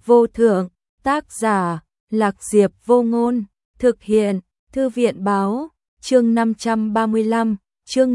vô thượng, tác giả, Lạc Diệp Vô Ngôn, thực hiện, Thư viện báo, chương 535, chương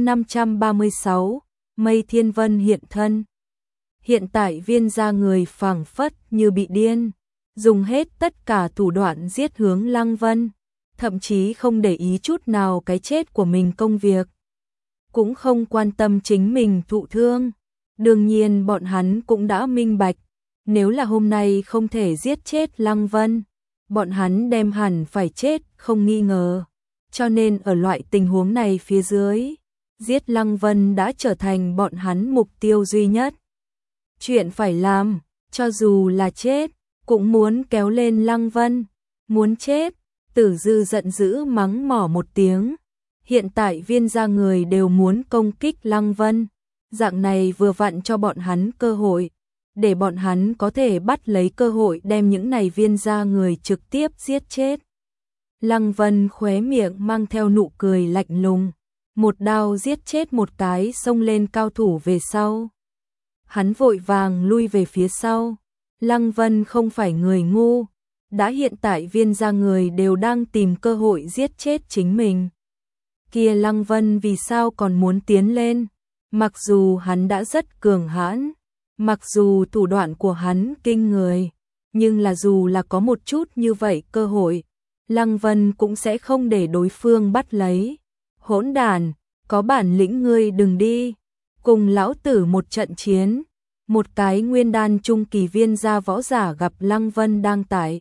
536, Mây Thiên Vân hiện thân. Hiện tại Viên gia người phảng phất như bị điên, dùng hết tất cả thủ đoạn giết hướng Lăng Vân, thậm chí không để ý chút nào cái chết của mình, công việc cũng không quan tâm chính mình thụ thương. Đương nhiên bọn hắn cũng đã minh bạch, nếu là hôm nay không thể giết chết Lăng Vân, bọn hắn đem hẳn phải chết không nghi ngờ. Cho nên ở loại tình huống này phía dưới, giết Lăng Vân đã trở thành bọn hắn mục tiêu duy nhất. Chuyện phải làm, cho dù là chết, cũng muốn kéo lên Lăng Vân. Muốn chết, Tử Dư giận dữ mắng mỏ một tiếng. Hiện tại Viên gia người đều muốn công kích Lăng Vân, dạng này vừa vặn cho bọn hắn cơ hội, để bọn hắn có thể bắt lấy cơ hội đem những này Viên gia người trực tiếp giết chết. Lăng Vân khóe miệng mang theo nụ cười lạnh lùng, một đao giết chết một cái xông lên cao thủ về sau. Hắn vội vàng lui về phía sau. Lăng Vân không phải người ngu, đã hiện tại Viên gia người đều đang tìm cơ hội giết chết chính mình. Kia Lăng Vân vì sao còn muốn tiến lên? Mặc dù hắn đã rất cường hãn, mặc dù thủ đoạn của hắn kinh người, nhưng là dù là có một chút như vậy cơ hội, Lăng Vân cũng sẽ không để đối phương bắt lấy. Hỗn đản, có bản lĩnh ngươi đừng đi, cùng lão tử một trận chiến. Một cái nguyên đan trung kỳ Viên gia võ giả gặp Lăng Vân đang tại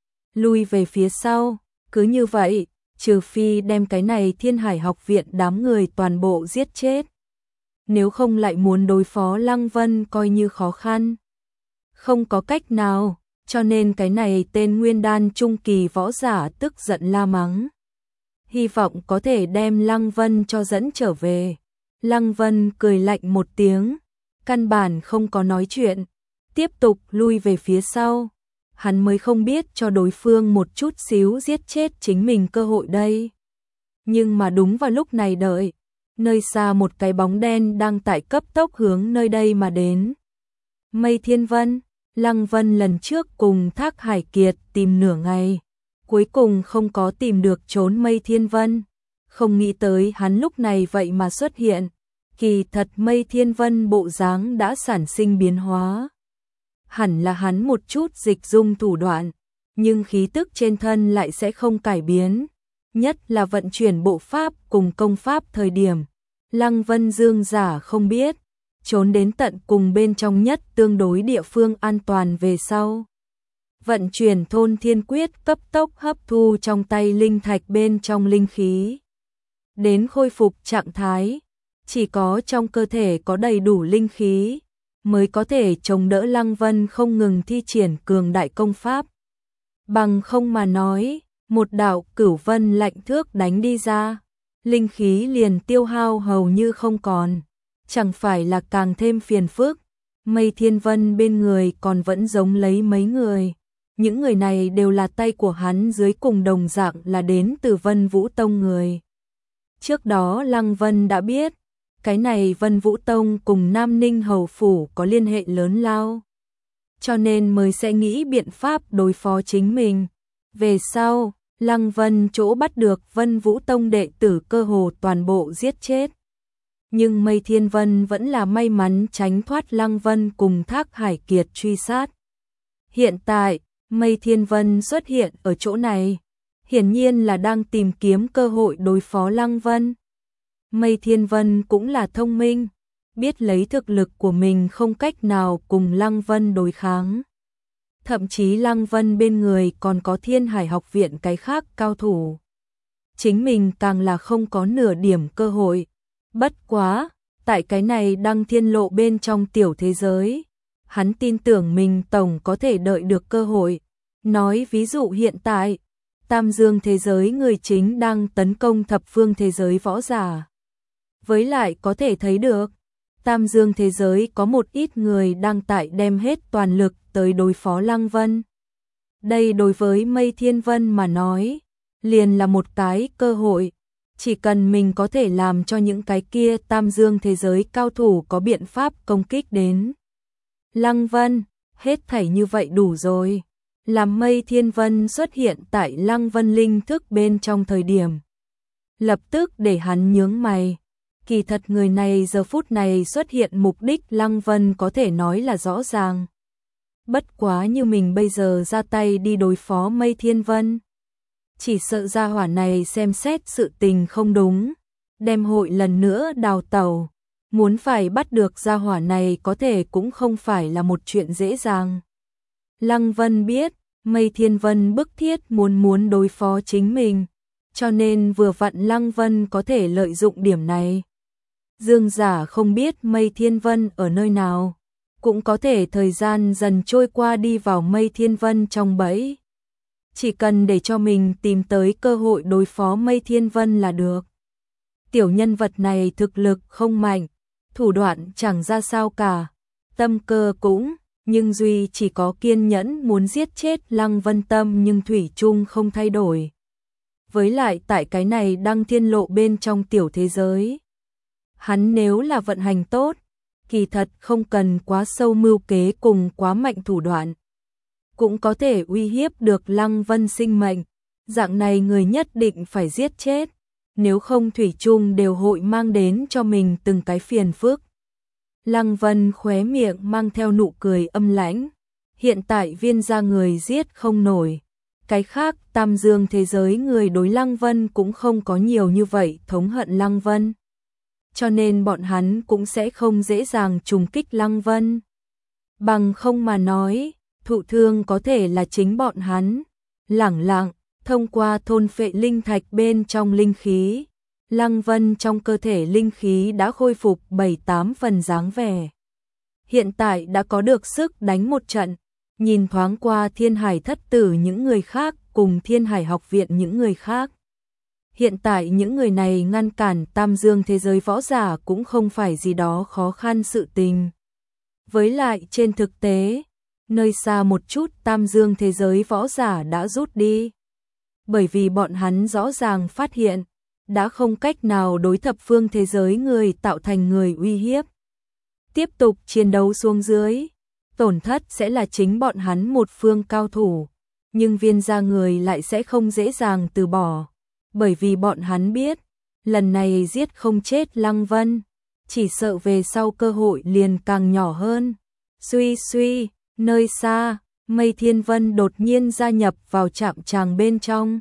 lui về phía sau, cứ như vậy, trừ phi đem cái này Thiên Hải học viện đám người toàn bộ giết chết. Nếu không lại muốn đối phó Lăng Vân coi như khó khăn. Không có cách nào, cho nên cái này tên nguyên đan trung kỳ võ giả tức giận la mắng. Hy vọng có thể đem Lăng Vân cho dẫn trở về. Lăng Vân cười lạnh một tiếng, căn bản không có nói chuyện, tiếp tục lui về phía sau. Hắn mới không biết cho đối phương một chút xíu giết chết chính mình cơ hội đây. Nhưng mà đúng vào lúc này đợi, nơi xa một cái bóng đen đang tại cấp tốc hướng nơi đây mà đến. Mây Thiên Vân, Lăng Vân lần trước cùng Thác Hải Kiệt tìm nửa ngày, cuối cùng không có tìm được trốn Mây Thiên Vân. Không nghĩ tới hắn lúc này vậy mà xuất hiện. Kỳ thật Mây Thiên Vân bộ dáng đã sản sinh biến hóa. Hẳn là hắn một chút dịch dung thủ đoạn, nhưng khí tức trên thân lại sẽ không cải biến. Nhất là vận chuyển bộ pháp cùng công pháp thời điểm, Lăng Vân dương giả không biết, trốn đến tận cùng bên trong nhất tương đối địa phương an toàn về sau. Vận chuyển thôn thiên quyết cấp tốc hấp thu trong tay linh thạch bên trong linh khí. Đến khôi phục trạng thái, chỉ có trong cơ thể có đầy đủ linh khí, mới có thể chống đỡ Lăng Vân không ngừng thi triển cường đại công pháp. Bằng không mà nói, một đạo cửu vân lạnh thước đánh đi ra, linh khí liền tiêu hao hầu như không còn, chẳng phải là càng thêm phiền phức. Mây Thiên Vân bên người còn vẫn giống lấy mấy người, những người này đều là tay của hắn dưới cùng đồng dạng là đến từ Vân Vũ Tông người. Trước đó Lăng Vân đã biết, cái này Vân Vũ Tông cùng Nam Ninh Hầu Phủ có liên hệ lớn lao, cho nên mới sẽ nghĩ biện pháp đối phó chính mình. Về sau, Lăng Vân chỗ bắt được Vân Vũ Tông đệ tử cơ hồ toàn bộ giết chết. Nhưng Mây Thiên Vân vẫn là may mắn tránh thoát Lăng Vân cùng Thác Hải Kiệt truy sát. Hiện tại, Mây Thiên Vân xuất hiện ở chỗ này, hiển nhiên là đang tìm kiếm cơ hội đối phó Lăng Vân. Mây Thiên Vân cũng là thông minh, biết lấy thực lực của mình không cách nào cùng Lăng Vân đối kháng. Thậm chí Lăng Vân bên người còn có Thiên Hải học viện cái khác cao thủ. Chính mình càng là không có nửa điểm cơ hội. Bất quá, tại cái này Đăng Thiên Lộ bên trong tiểu thế giới, hắn tin tưởng mình tổng có thể đợi được cơ hội. Nói ví dụ hiện tại, Tam Dương thế giới người chính đang tấn công thập phương thế giới võ giả. Với lại có thể thấy được, Tam Dương thế giới có một ít người đang tại đem hết toàn lực tới đối phó Lăng Vân. Đây đối với Mây Thiên Vân mà nói, liền là một cái cơ hội. Chỉ cần mình có thể làm cho những cái kia Tam Dương thế giới cao thủ có biện pháp công kích đến Lăng Vân, Hết thảy như vậy đủ rồi. Làm Mây Thiên Vân xuất hiện tại Lăng Vân linh thức bên trong thời điểm. Lập tức để hắn nhướng mày. Kỳ thật người này giờ phút này xuất hiện mục đích Lăng Vân có thể nói là rõ ràng. Bất quá như mình bây giờ ra tay đi đối phó Mây Thiên Vân. Chỉ sợ gia hỏa này xem xét sự tình không đúng. Đem hội lần nữa đào tẩu. Muốn phải bắt được gia hỏa này có thể cũng không phải là một chuyện dễ dàng. Lăng Vân biết, Mây Thiên Vân bức thiết muốn đối phó chính mình. Cho nên vừa vặn Lăng Vân có thể lợi dụng điểm này. Dương Giả không biết Mây Thiên Vân ở nơi nào. Cũng có thể thời gian dần trôi qua đi vào Mây Thiên Vân trong bẫy. Chỉ cần để cho mình tìm tới cơ hội đối phó Mây Thiên Vân là được. Tiểu nhân vật này thực lực không mạnh, thủ đoạn chẳng ra sao cả, tâm cơ cũng, nhưng duy chỉ có kiên nhẫn muốn giết chết Lăng Vân tâm nhưng thủy chung không thay đổi. Với lại tại cái này đăng thiên lộ bên trong tiểu thế giới. Hắn nếu là vận hành tốt, kỳ thật không cần quá sâu mưu kế cùng quá mạnh thủ đoạn. Cũng có thể uy hiếp được Lăng Vân sinh mệnh, dạng này người nhất định phải giết chết, nếu không thủy chung đều hội mang đến cho mình từng cái phiền phức. Lăng Vân khóe miệng mang theo nụ cười âm lãnh, hiện tại Viên gia người giết không nổi, cái khác Tam Dương thế giới người đối Lăng Vân cũng không có nhiều như vậy thống hận Lăng Vân. Cho nên bọn hắn cũng sẽ không dễ dàng trùng kích Lăng Vân. Bằng không mà nói, thụ thương có thể là chính bọn hắn. Lẳng lặng, thông qua thôn phệ linh thạch bên trong linh khí, Lăng Vân trong cơ thể linh khí đã khôi phục 7-8 phần dáng vẻ. Hiện tại đã có được sức đánh một trận, nhìn thoáng qua Thiên Hải thất tử những người khác cùng Thiên Hải học viện những người khác. Hiện tại những người này ngăn cản Tam Dương thế giới võ giả cũng không phải gì đó khó khăn sự tình. Với lại trên thực tế, nơi xa một chút Tam Dương thế giới võ giả đã rút đi. Bởi vì bọn hắn rõ ràng phát hiện, đã không cách nào đối thập phương thế giới người tạo thành người uy hiếp. Tiếp tục chiến đấu xuống dưới, tổn thất sẽ là chính bọn hắn một phương cao thủ, nhưng Viên gia người lại sẽ không dễ dàng từ bỏ, bởi vì bọn hắn biết, lần này giết không chết Lăng Vân, chỉ sợ về sau cơ hội liền càng nhỏ hơn. Suy suy, nơi xa, Mây Thiên Vân đột nhiên gia nhập vào trạm tràng bên trong.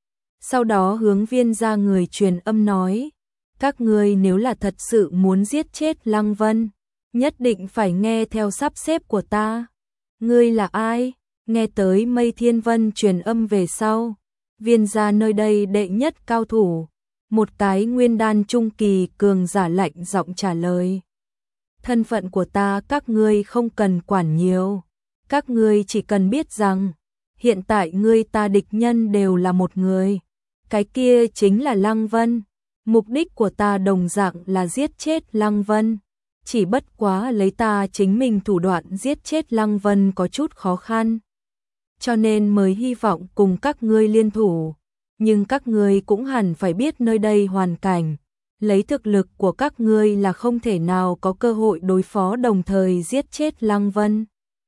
Sau đó hướng Viên gia người truyền âm nói, các ngươi nếu là thật sự muốn giết chết Lăng Vân, nhất định phải nghe theo sắp xếp của ta. Ngươi là ai? Nghe tới Mây Thiên Vân truyền âm về sau, Viên gia nơi đây đệ nhất cao thủ, một cái nguyên đan trung kỳ cường giả lạnh giọng trả lời. Thân phận của ta các ngươi không cần quản nhiều, các ngươi chỉ cần biết rằng, hiện tại ngươi ta địch nhân đều là một người, cái kia chính là Lăng Vân, mục đích của ta đồng dạng là giết chết Lăng Vân, chỉ bất quá lấy ta chính mình thủ đoạn giết chết Lăng Vân có chút khó khăn, cho nên mới hy vọng cùng các ngươi liên thủ, nhưng các ngươi cũng hẳn phải biết nơi đây hoàn cảnh, lấy thực lực của các ngươi là không thể nào có cơ hội đối phó đồng thời giết chết Lăng Vân.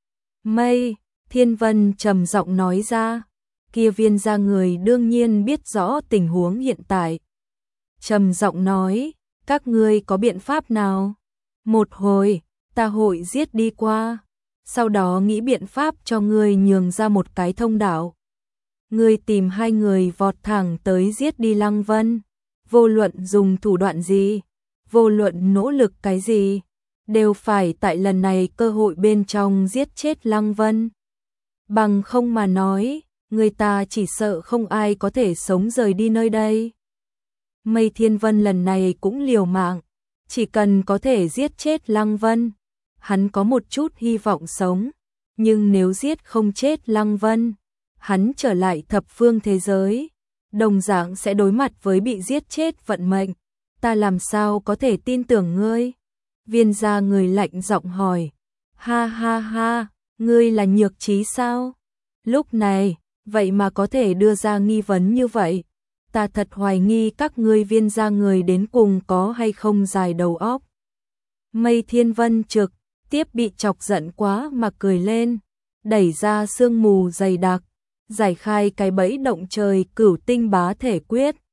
Mây Thiên Vân trầm giọng nói ra, kia Viên gia người đương nhiên biết rõ tình huống hiện tại. Trầm giọng nói, các ngươi có biện pháp nào? Một hồi, ta hội giết đi qua, sau đó nghĩ biện pháp cho ngươi nhường ra một cái thông đạo. Ngươi tìm hai người vọt thẳng tới giết đi Lăng Vân, vô luận dùng thủ đoạn gì, vô luận nỗ lực cái gì, đều phải tại lần này cơ hội bên trong giết chết Lăng Vân. Bằng không mà nói, người ta chỉ sợ không ai có thể sống rời đi nơi đây. Mây Thiên Vân lần này cũng liều mạng, chỉ cần có thể giết chết Lăng Vân, hắn có một chút hy vọng sống, nhưng nếu giết không chết Lăng Vân, hắn trở lại thập phương thế giới, đồng dạng sẽ đối mặt với bị giết chết vận mệnh, ta làm sao có thể tin tưởng ngươi? Viên gia người lạnh giọng hỏi, ha ha ha, ngươi là Nhược Trí sao? Lúc này, vậy mà có thể đưa ra nghi vấn như vậy, ta thật hoài nghi các ngươi Viên gia người đến cùng có hay không dài đầu óc. Mây Thiên Vân trực tiếp bị chọc giận quá mà cười lên, đẩy ra sương mù dày đặc, giải khai cái bẫy động trời Cửu Tinh Bá Thể Quyết,